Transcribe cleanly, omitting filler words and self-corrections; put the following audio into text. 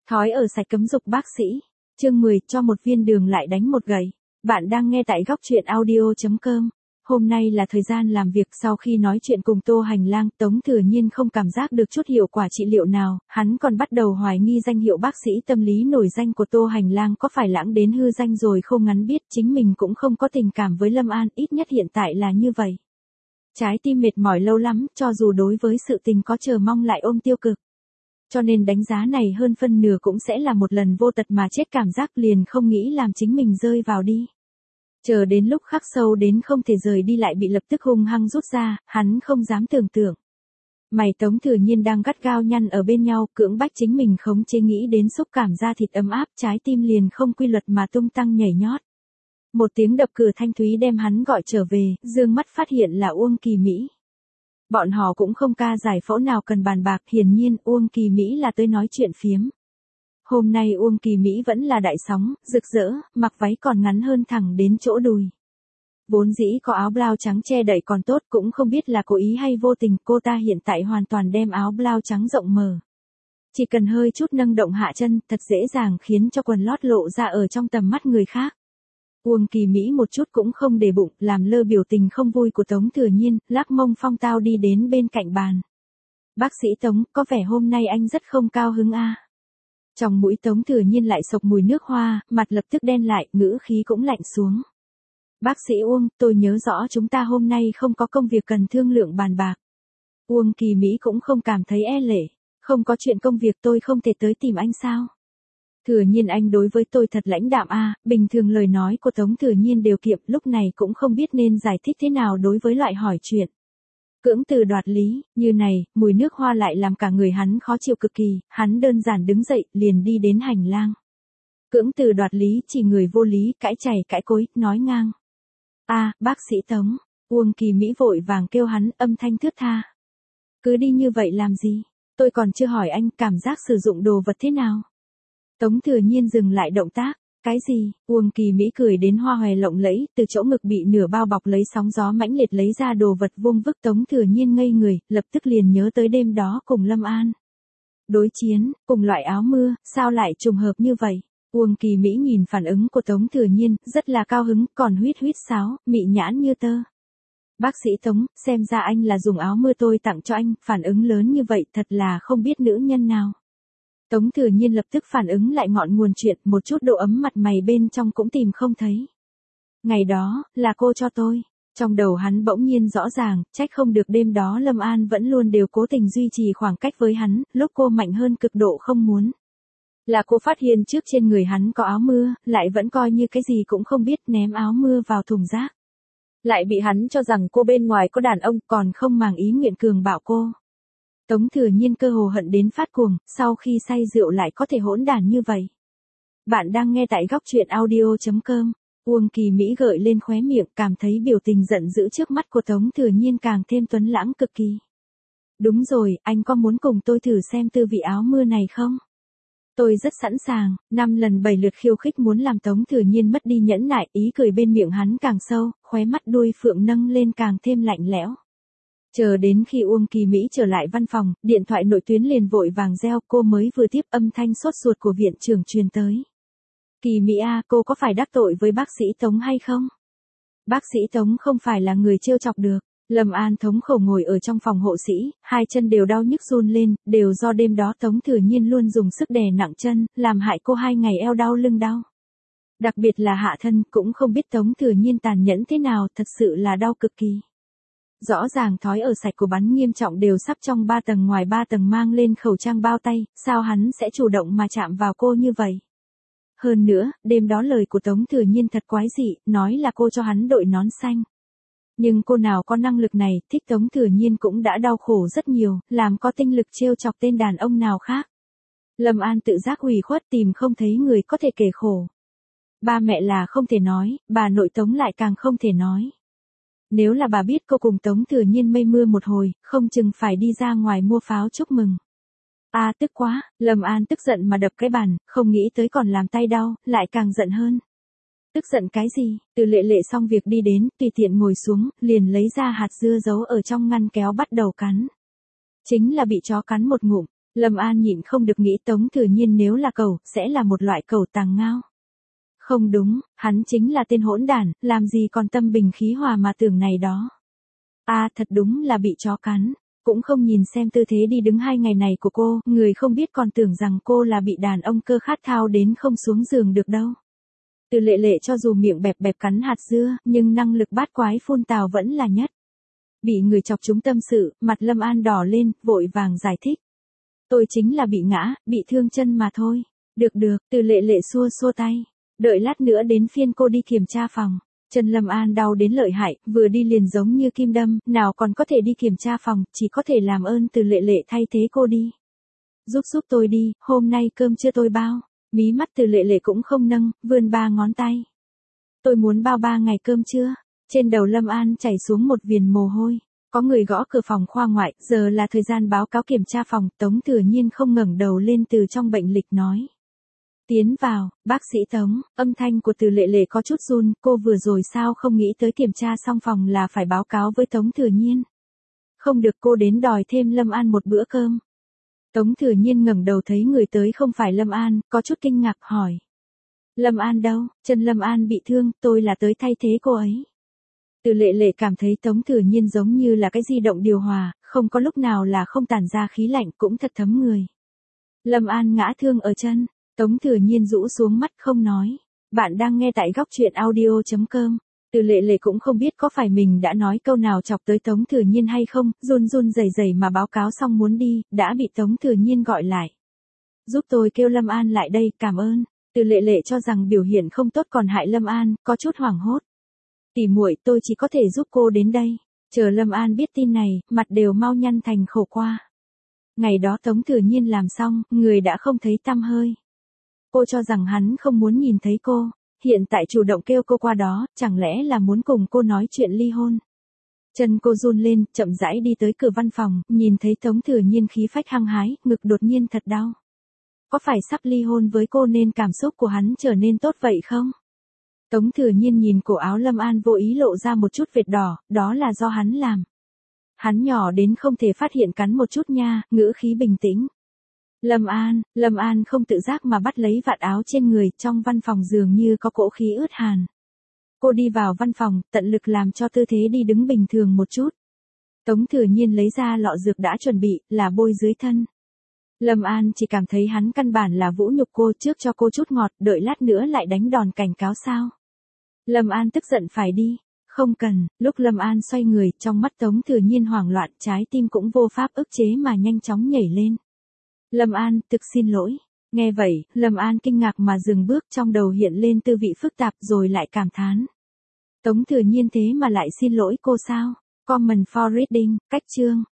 Thói ở sạch cấm dục bác sĩ. Chương 10, cho một viên đường lại đánh một gậy. Bạn đang nghe tại góc truyện audio.com. Hôm nay là thời gian làm việc. Sau khi nói chuyện cùng Tô Hành Lang, Tống Thừa Nhiên không cảm giác được chút hiệu quả trị liệu nào, hắn còn bắt đầu hoài nghi danh hiệu bác sĩ tâm lý nổi danh của Tô Hành Lang có phải lãng đến hư danh rồi không. Ngắn biết chính mình cũng không có tình cảm với Lâm An, ít nhất hiện tại là như vậy. Trái tim mệt mỏi lâu lắm, cho dù đối với sự tình có chờ mong lại ôm tiêu cực. Cho nên đánh giá này hơn phân nửa cũng sẽ là một lần vô tật mà chết, cảm giác liền không nghĩ làm chính mình rơi vào đi. Chờ đến lúc khắc sâu đến không thể rời đi lại bị lập tức hung hăng rút ra, hắn không dám tưởng tượng. Mày Tống Thừa Nhiên đang gắt gao nhăn ở bên nhau, cưỡng bách chính mình khống chế, nghĩ đến xúc cảm da thịt ấm áp, trái tim liền không quy luật mà tung tăng nhảy nhót. Một tiếng đập cửa thanh thúy đem hắn gọi trở về, dương mắt phát hiện là Uông Kỳ Mỹ. Bọn họ cũng không ca giải phẫu nào cần bàn bạc, hiển nhiên Uông Kỳ Mỹ là tới nói chuyện phiếm. Hôm nay Uông Kỳ Mỹ vẫn là đại sóng, rực rỡ, mặc váy còn ngắn hơn thẳng đến chỗ đùi. Vốn dĩ có áo blau trắng che đậy còn tốt, cũng không biết là cố ý hay vô tình, cô ta hiện tại hoàn toàn đem áo blau trắng rộng mở. Chỉ cần hơi chút nâng động hạ chân, thật dễ dàng khiến cho quần lót lộ ra ở trong tầm mắt người khác. Uông Kỳ Mỹ một chút cũng không để bụng, làm lơ biểu tình không vui của Tống Thừa Nhiên, lắc mông phong tao đi đến bên cạnh bàn. Bác sĩ Tống, có vẻ hôm nay anh rất không cao hứng a. Trong mũi Tống Thừa Nhiên lại sộc mùi nước hoa, mặt lập tức đen lại, ngữ khí cũng lạnh xuống. Bác sĩ Uông, tôi nhớ rõ chúng ta hôm nay không có công việc cần thương lượng bàn bạc. Uông Kỳ Mỹ cũng không cảm thấy e lệ, không có chuyện công việc tôi không thể tới tìm anh sao? Thừa Nhiên anh đối với tôi thật lãnh đạm a. Bình thường lời nói của Tống Thừa Nhiên đều kiệm, lúc này cũng không biết nên giải thích thế nào đối với loại hỏi chuyện. Cưỡng từ đoạt lý, như này, mùi nước hoa lại làm cả người hắn khó chịu cực kỳ, hắn đơn giản đứng dậy, liền đi đến hành lang. Cưỡng từ đoạt lý chỉ người vô lý, cãi chày cãi cối, nói ngang. Bác sĩ Tống, Uông Kỳ Mỹ vội vàng kêu hắn, âm thanh thướt tha. Cứ đi như vậy làm gì, tôi còn chưa hỏi anh cảm giác sử dụng đồ vật thế nào. Tống Thừa Nhiên dừng lại động tác. Cái gì? Uông Kỳ Mỹ cười đến hoa hòe lộng lẫy, từ chỗ ngực bị nửa bao bọc lấy sóng gió mãnh liệt lấy ra đồ vật vung vức. Tống Thừa Nhiên ngây người, lập tức liền nhớ tới đêm đó cùng Lâm An. Đối chiến, cùng loại áo mưa, sao lại trùng hợp như vậy? Uông Kỳ Mỹ nhìn phản ứng của Tống Thừa Nhiên, rất là cao hứng, còn huýt sáo, mị nhãn như tơ. Bác sĩ Tống, xem ra anh là dùng áo mưa tôi tặng cho anh, phản ứng lớn như vậy thật là không biết nữ nhân nào. Tống Thừa Nhiên lập tức phản ứng lại ngọn nguồn chuyện, một chút độ ấm mặt mày bên trong cũng tìm không thấy. Ngày đó, là cô cho tôi. Trong đầu hắn bỗng nhiên rõ ràng, trách không được đêm đó Lâm An vẫn luôn đều cố tình duy trì khoảng cách với hắn, lúc cô mạnh hơn cực độ không muốn. Là cô phát hiện trước trên người hắn có áo mưa, lại vẫn coi như cái gì cũng không biết, ném áo mưa vào thùng rác. Lại bị hắn cho rằng cô bên ngoài có đàn ông, còn không màng ý nguyện cường bạo cô. Tống Thừa Nhiên cơ hồ hận đến phát cuồng, sau khi say rượu lại có thể hỗn đản như vậy. Bạn đang nghe tại góc truyện audio.com. Uông Kỳ Mỹ gợi lên khóe miệng, cảm thấy biểu tình giận dữ trước mắt của Tống Thừa Nhiên càng thêm tuấn lãng cực kỳ. Đúng rồi, anh có muốn cùng tôi thử xem tư vị áo mưa này không? Tôi rất sẵn sàng, 5 lần 7 lượt khiêu khích muốn làm Tống Thừa Nhiên mất đi nhẫn nại, ý cười bên miệng hắn càng sâu, khóe mắt đuôi phượng nâng lên càng thêm lạnh lẽo. Chờ đến khi Uông Kỳ Mỹ trở lại văn phòng, điện thoại nội tuyến liền vội vàng reo, cô mới vừa tiếp âm thanh sốt ruột của viện trưởng truyền tới. Kỳ Mỹ cô có phải đắc tội với bác sĩ Tống hay không? Bác sĩ Tống không phải là người trêu chọc được. Lâm An thống khổ ngồi ở trong phòng hộ sĩ, hai chân đều đau nhức run lên, đều do đêm đó Tống Thừa Nhiên luôn dùng sức đè nặng chân, làm hại cô 2 ngày eo đau lưng đau. Đặc biệt là hạ thân, cũng không biết Tống Thừa Nhiên tàn nhẫn thế nào, thật sự là đau cực kỳ. Rõ ràng thói ở sạch của bắn nghiêm trọng đều sắp trong 3 tầng ngoài 3 tầng mang lên khẩu trang bao tay, sao hắn sẽ chủ động mà chạm vào cô như vậy? Hơn nữa, đêm đó lời của Tống Thừa Nhiên thật quái dị, nói là cô cho hắn đội nón xanh. Nhưng cô nào có năng lực này, thích Tống Thừa Nhiên cũng đã đau khổ rất nhiều, làm có tinh lực trêu chọc tên đàn ông nào khác. Lâm An tự giác ủy khuất tìm không thấy người có thể kể khổ. Ba mẹ là không thể nói, bà nội Tống lại càng không thể nói. Nếu là bà biết cô cùng Tống Thừa Nhiên mây mưa một hồi, không chừng phải đi ra ngoài mua pháo chúc mừng. Tức quá, Lâm An tức giận mà đập cái bàn, không nghĩ tới còn làm tay đau, lại càng giận hơn. Tức giận cái gì? Từ Lệ Lệ xong việc đi đến, tùy tiện ngồi xuống, liền lấy ra hạt dưa giấu ở trong ngăn kéo bắt đầu cắn. Chính là bị chó cắn một ngụm, Lâm An nhịn không được nghĩ Tống Thừa Nhiên nếu là cẩu, sẽ là một loại cẩu tàng ngao. Không đúng, hắn chính là tên hỗn đản, làm gì còn tâm bình khí hòa mà tưởng này đó. Thật đúng là bị chó cắn, cũng không nhìn xem tư thế đi đứng 2 ngày này của cô, người không biết còn tưởng rằng cô là bị đàn ông cơ khát thao đến không xuống giường được đâu. Từ Lệ Lệ cho dù miệng bẹp bẹp cắn hạt dưa, nhưng năng lực bát quái phun tào vẫn là nhất. Bị người chọc trúng tâm sự, mặt Lâm An đỏ lên, vội vàng giải thích. Tôi chính là bị ngã, bị thương chân mà thôi. Được, Từ Lệ Lệ xua xua tay. Đợi lát nữa đến phiên cô đi kiểm tra phòng. Chân Lâm An đau đến lợi hại, vừa đi liền giống như kim đâm, nào còn có thể đi kiểm tra phòng, chỉ có thể làm ơn Từ Lệ Lệ thay thế cô đi. Giúp tôi đi, hôm nay cơm chưa tôi bao. Mí mắt Từ Lệ Lệ cũng không nâng, vươn 3 ngón tay. Tôi muốn bao 3 ngày cơm trưa. Trên đầu Lâm An chảy xuống một viền mồ hôi. Có người gõ cửa phòng khoa ngoại, giờ là thời gian báo cáo kiểm tra phòng, Tống Thừa Nhiên không ngẩng đầu lên từ trong bệnh lịch nói. Tiến vào, bác sĩ Tống, âm thanh của Từ Lệ Lệ có chút run, cô vừa rồi sao không nghĩ tới kiểm tra xong phòng là phải báo cáo với Tống Thừa Nhiên. Không được, cô đến đòi thêm Lâm An một bữa cơm. Tống Thừa Nhiên ngẩng đầu thấy người tới không phải Lâm An, có chút kinh ngạc hỏi. Lâm An đâu, chân Lâm An bị thương, tôi là tới thay thế cô ấy. Từ Lệ Lệ cảm thấy Tống Thừa Nhiên giống như là cái di động điều hòa, không có lúc nào là không tản ra khí lạnh, cũng thật thấm người. Lâm An ngã thương ở chân, Tống Thừa Nhiên rũ xuống mắt không nói. Bạn đang nghe tại góc truyện audio.com. Từ Lệ Lệ cũng không biết có phải mình đã nói câu nào chọc tới Tống Thừa Nhiên hay không, run rẩy rẩy mà báo cáo xong muốn đi, đã bị Tống Thừa Nhiên gọi lại. Giúp tôi kêu Lâm An lại đây, cảm ơn. Từ Lệ Lệ cho rằng biểu hiện không tốt còn hại Lâm An, có chút hoảng hốt. Tỉ muội, tôi chỉ có thể giúp cô đến đây. Chờ Lâm An biết tin này, mặt đều mau nhăn thành khổ qua. Ngày đó Tống Thừa Nhiên làm xong, người đã không thấy tăm hơi. Cô cho rằng hắn không muốn nhìn thấy cô, hiện tại chủ động kêu cô qua đó, chẳng lẽ là muốn cùng cô nói chuyện ly hôn. Chân cô run lên, chậm rãi đi tới cửa văn phòng, nhìn thấy Tống Thừa Nhiên khí phách hăng hái, ngực đột nhiên thật đau. Có phải sắp ly hôn với cô nên cảm xúc của hắn trở nên tốt vậy không? Tống Thừa Nhiên nhìn cổ áo Lâm An vô ý lộ ra một chút vệt đỏ, đó là do hắn làm. Hắn nhỏ đến không thể phát hiện cắn một chút nha, ngữ khí bình tĩnh. Lâm An không tự giác mà bắt lấy vạt áo trên người, trong văn phòng dường như có cỗ khí ướt hàn. Cô đi vào văn phòng, tận lực làm cho tư thế đi đứng bình thường một chút. Tống Thừa Nhiên lấy ra lọ dược đã chuẩn bị, là bôi dưới thân. Lâm An chỉ cảm thấy hắn căn bản là vũ nhục cô, trước cho cô chút ngọt, đợi lát nữa lại đánh đòn cảnh cáo sao. Lâm An tức giận phải đi. Không cần, lúc Lâm An xoay người, trong mắt Tống Thừa Nhiên hoảng loạn, trái tim cũng vô pháp ức chế mà nhanh chóng nhảy lên. Lâm An, thực xin lỗi. Nghe vậy, Lâm An kinh ngạc mà dừng bước, trong đầu hiện lên tư vị phức tạp rồi lại cảm thán. Tống Thừa Nhiên thế mà lại xin lỗi cô sao? Comment for reading, cách chương.